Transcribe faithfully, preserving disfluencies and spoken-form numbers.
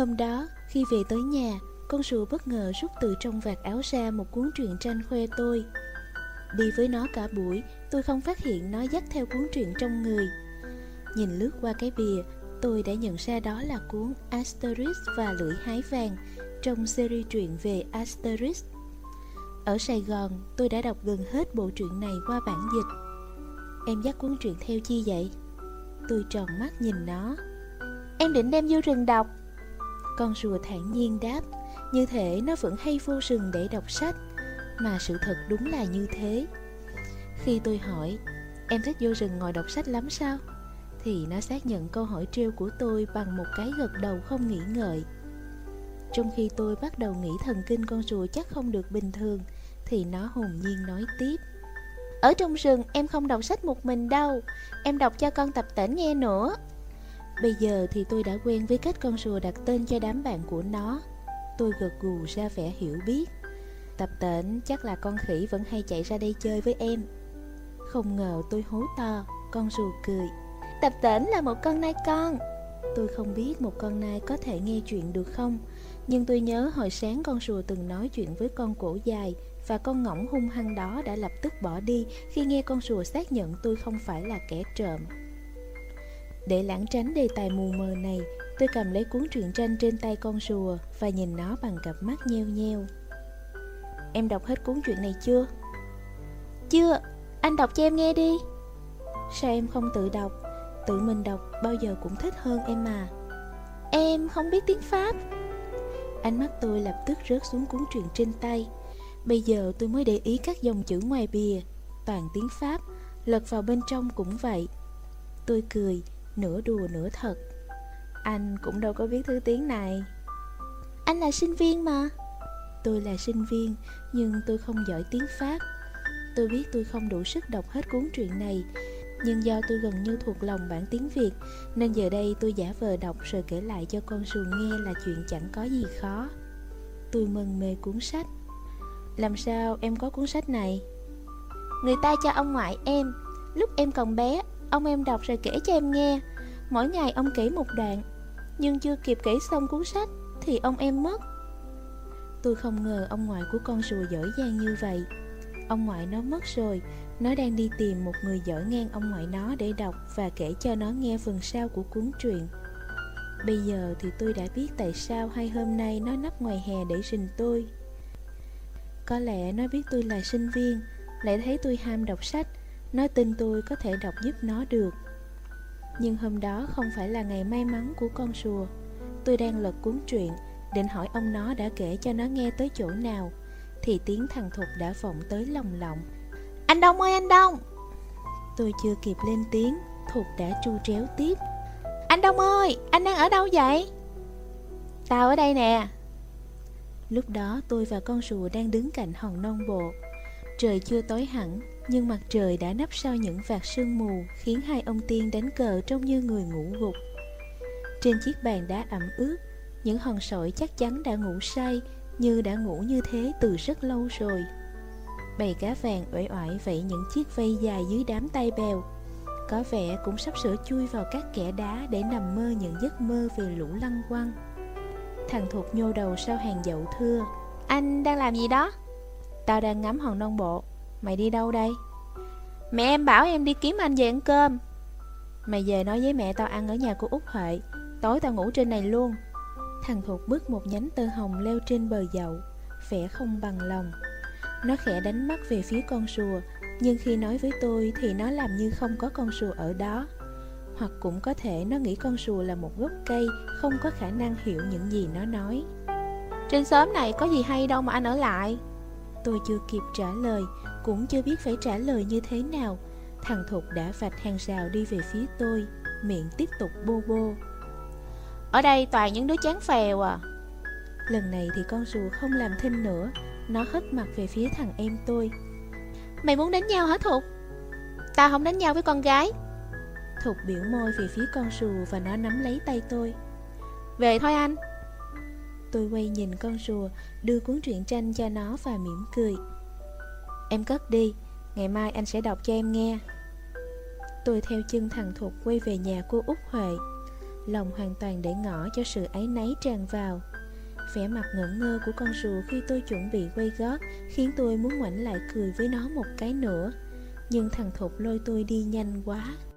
hôm đó, khi về tới nhà, con rùa bất ngờ rút từ trong vạt áo ra một cuốn truyện tranh khoe tôi. Đi với nó cả buổi, tôi không phát hiện nó dắt theo cuốn truyện trong người. Nhìn lướt qua cái bìa, tôi đã nhận ra đó là cuốn Asterix và lưỡi hái vàng trong series truyện về Asterix. Ở Sài Gòn, tôi đã đọc gần hết bộ truyện này qua bản dịch. Em dắt cuốn truyện theo chi vậy? Tôi tròn mắt nhìn nó. Em định đem vô rừng đọc. Con rùa thản nhiên đáp, như thể nó vẫn hay vô rừng để đọc sách. Mà sự thật đúng là như thế. Khi tôi hỏi, em thích vô rừng ngồi đọc sách lắm sao? Thì nó xác nhận câu hỏi trêu của tôi bằng một cái gật đầu không nghĩ ngợi. Trong khi tôi bắt đầu nghĩ thần kinh con rùa chắc không được bình thường, thì nó hồn nhiên nói tiếp. Ở trong rừng em không đọc sách một mình đâu, em đọc cho con Tập Tễnh nghe nữa. Bây giờ thì tôi đã quen với cách con rùa đặt tên cho đám bạn của nó. Tôi gật gù ra vẻ hiểu biết. Tập Tễnh chắc là con khỉ vẫn hay chạy ra đây chơi với em. Không ngờ tôi hú to, con rùa cười. Tập Tễnh là một con nai con. Tôi không biết một con nai có thể nghe chuyện được không, nhưng tôi nhớ hồi sáng con rùa từng nói chuyện với con cổ dài, và con ngỗng hung hăng đó đã lập tức bỏ đi khi nghe con rùa xác nhận tôi không phải là kẻ trộm. Để lảng tránh đề tài mù mờ này, tôi cầm lấy cuốn truyện tranh trên tay con rùa và nhìn nó bằng cặp mắt nheo nheo. Em đọc hết cuốn truyện này chưa? Chưa, anh đọc cho em nghe đi. Sao em không tự đọc? Tự mình đọc bao giờ cũng thích hơn em mà. Em không biết tiếng Pháp. Ánh mắt tôi lập tức rớt xuống cuốn truyện trên tay. Bây giờ tôi mới để ý các dòng chữ ngoài bìa, toàn tiếng Pháp, lật vào bên trong cũng vậy. Tôi cười, nửa đùa nửa thật. Anh cũng đâu có biết thứ tiếng này. Anh là sinh viên mà. Tôi là sinh viên, nhưng tôi không giỏi tiếng Pháp. Tôi biết tôi không đủ sức đọc hết cuốn truyện này, nhưng do tôi gần như thuộc lòng bản tiếng Việt, nên giờ đây tôi giả vờ đọc rồi kể lại cho con rùa nghe là chuyện chẳng có gì khó. Tôi mân mê cuốn sách. Làm sao em có cuốn sách này? Người ta cho ông ngoại em. Lúc em còn bé, ông em đọc rồi kể cho em nghe. Mỗi ngày ông kể một đoạn, nhưng chưa kịp kể xong cuốn sách thì ông em mất. Tôi không ngờ ông ngoại của con rùa giỏi giang như vậy. Ông ngoại nó mất rồi. Nó đang đi tìm một người giỏi ngang ông ngoại nó để đọc và kể cho nó nghe phần sau của cuốn truyện. Bây giờ thì tôi đã biết tại sao hai hôm nay nó nấp ngoài hè để rình tôi. Có lẽ nó biết tôi là sinh viên, lại thấy tôi ham đọc sách. Nó tin tôi có thể đọc giúp nó được. Nhưng hôm đó không phải là ngày may mắn của con rùa. Tôi đang lật cuốn truyện, định hỏi ông nó đã kể cho nó nghe tới chỗ nào, thì tiếng thằng Thục đã vọng tới lồng lộng. Anh Đông ơi anh Đông! Tôi chưa kịp lên tiếng, Thục đã tru tréo tiếp. Anh Đông ơi, anh đang ở đâu vậy? Tao ở đây nè. Lúc đó tôi và con rùa đang đứng cạnh hòn non bộ. Trời chưa tối hẳn, nhưng mặt trời đã nấp sau những vạt sương mù, khiến hai ông tiên đánh cờ trông như người ngủ gục. Trên chiếc bàn đá ẩm ướt, những hòn sỏi chắc chắn đã ngủ say, như đã ngủ như thế từ rất lâu rồi. Bầy cá vàng uể oải vẫy những chiếc vây dài dưới đám tay bèo, có vẻ cũng sắp sửa chui vào các kẽ đá để nằm mơ những giấc mơ về lũ lăng quăng. Thằng Thục nhô đầu sau hàng dậu thưa. Anh đang làm gì đó? Tao đang ngắm hòn non bộ. Mày đi đâu đây? Mẹ em bảo em đi kiếm anh về ăn cơm. Mày về nói với mẹ tao ăn ở nhà cô Út Huệ. Tối tao ngủ trên này luôn. Thằng Thục bứt một nhánh tơ hồng leo trên bờ dậu, vẻ không bằng lòng. Nó khẽ đánh mắt về phía con rùa, nhưng khi nói với tôi thì nó làm như không có con rùa ở đó. Hoặc cũng có thể nó nghĩ con rùa là một gốc cây, không có khả năng hiểu những gì nó nói. Trên xóm này có gì hay đâu mà anh ở lại. Tôi chưa kịp trả lời, cũng chưa biết phải trả lời như thế nào. Thằng Thục đã vạch hàng rào đi về phía tôi, miệng tiếp tục bô bô. Ở đây toàn những đứa chán phèo à. Lần này thì con rùa không làm thinh nữa. Nó hất mặt về phía thằng em tôi. Mày muốn đánh nhau hả Thục? Tao không đánh nhau với con gái. Thục biểu môi về phía con rùa và nó nắm lấy tay tôi. Về thôi anh. Tôi quay nhìn con rùa, đưa cuốn truyện tranh cho nó và mỉm cười. Em cất đi, ngày mai anh sẽ đọc cho em nghe. Tôi theo chân thằng Thục quay về nhà cô Út Huệ. lòng hoàn toàn để ngỏ cho sự áy náy tràn vào. Vẻ mặt ngẩn ngơ của con rùa khi tôi chuẩn bị quay gót khiến tôi muốn ngoảnh lại cười với nó một cái nữa, nhưng thằng Thục lôi tôi đi nhanh quá.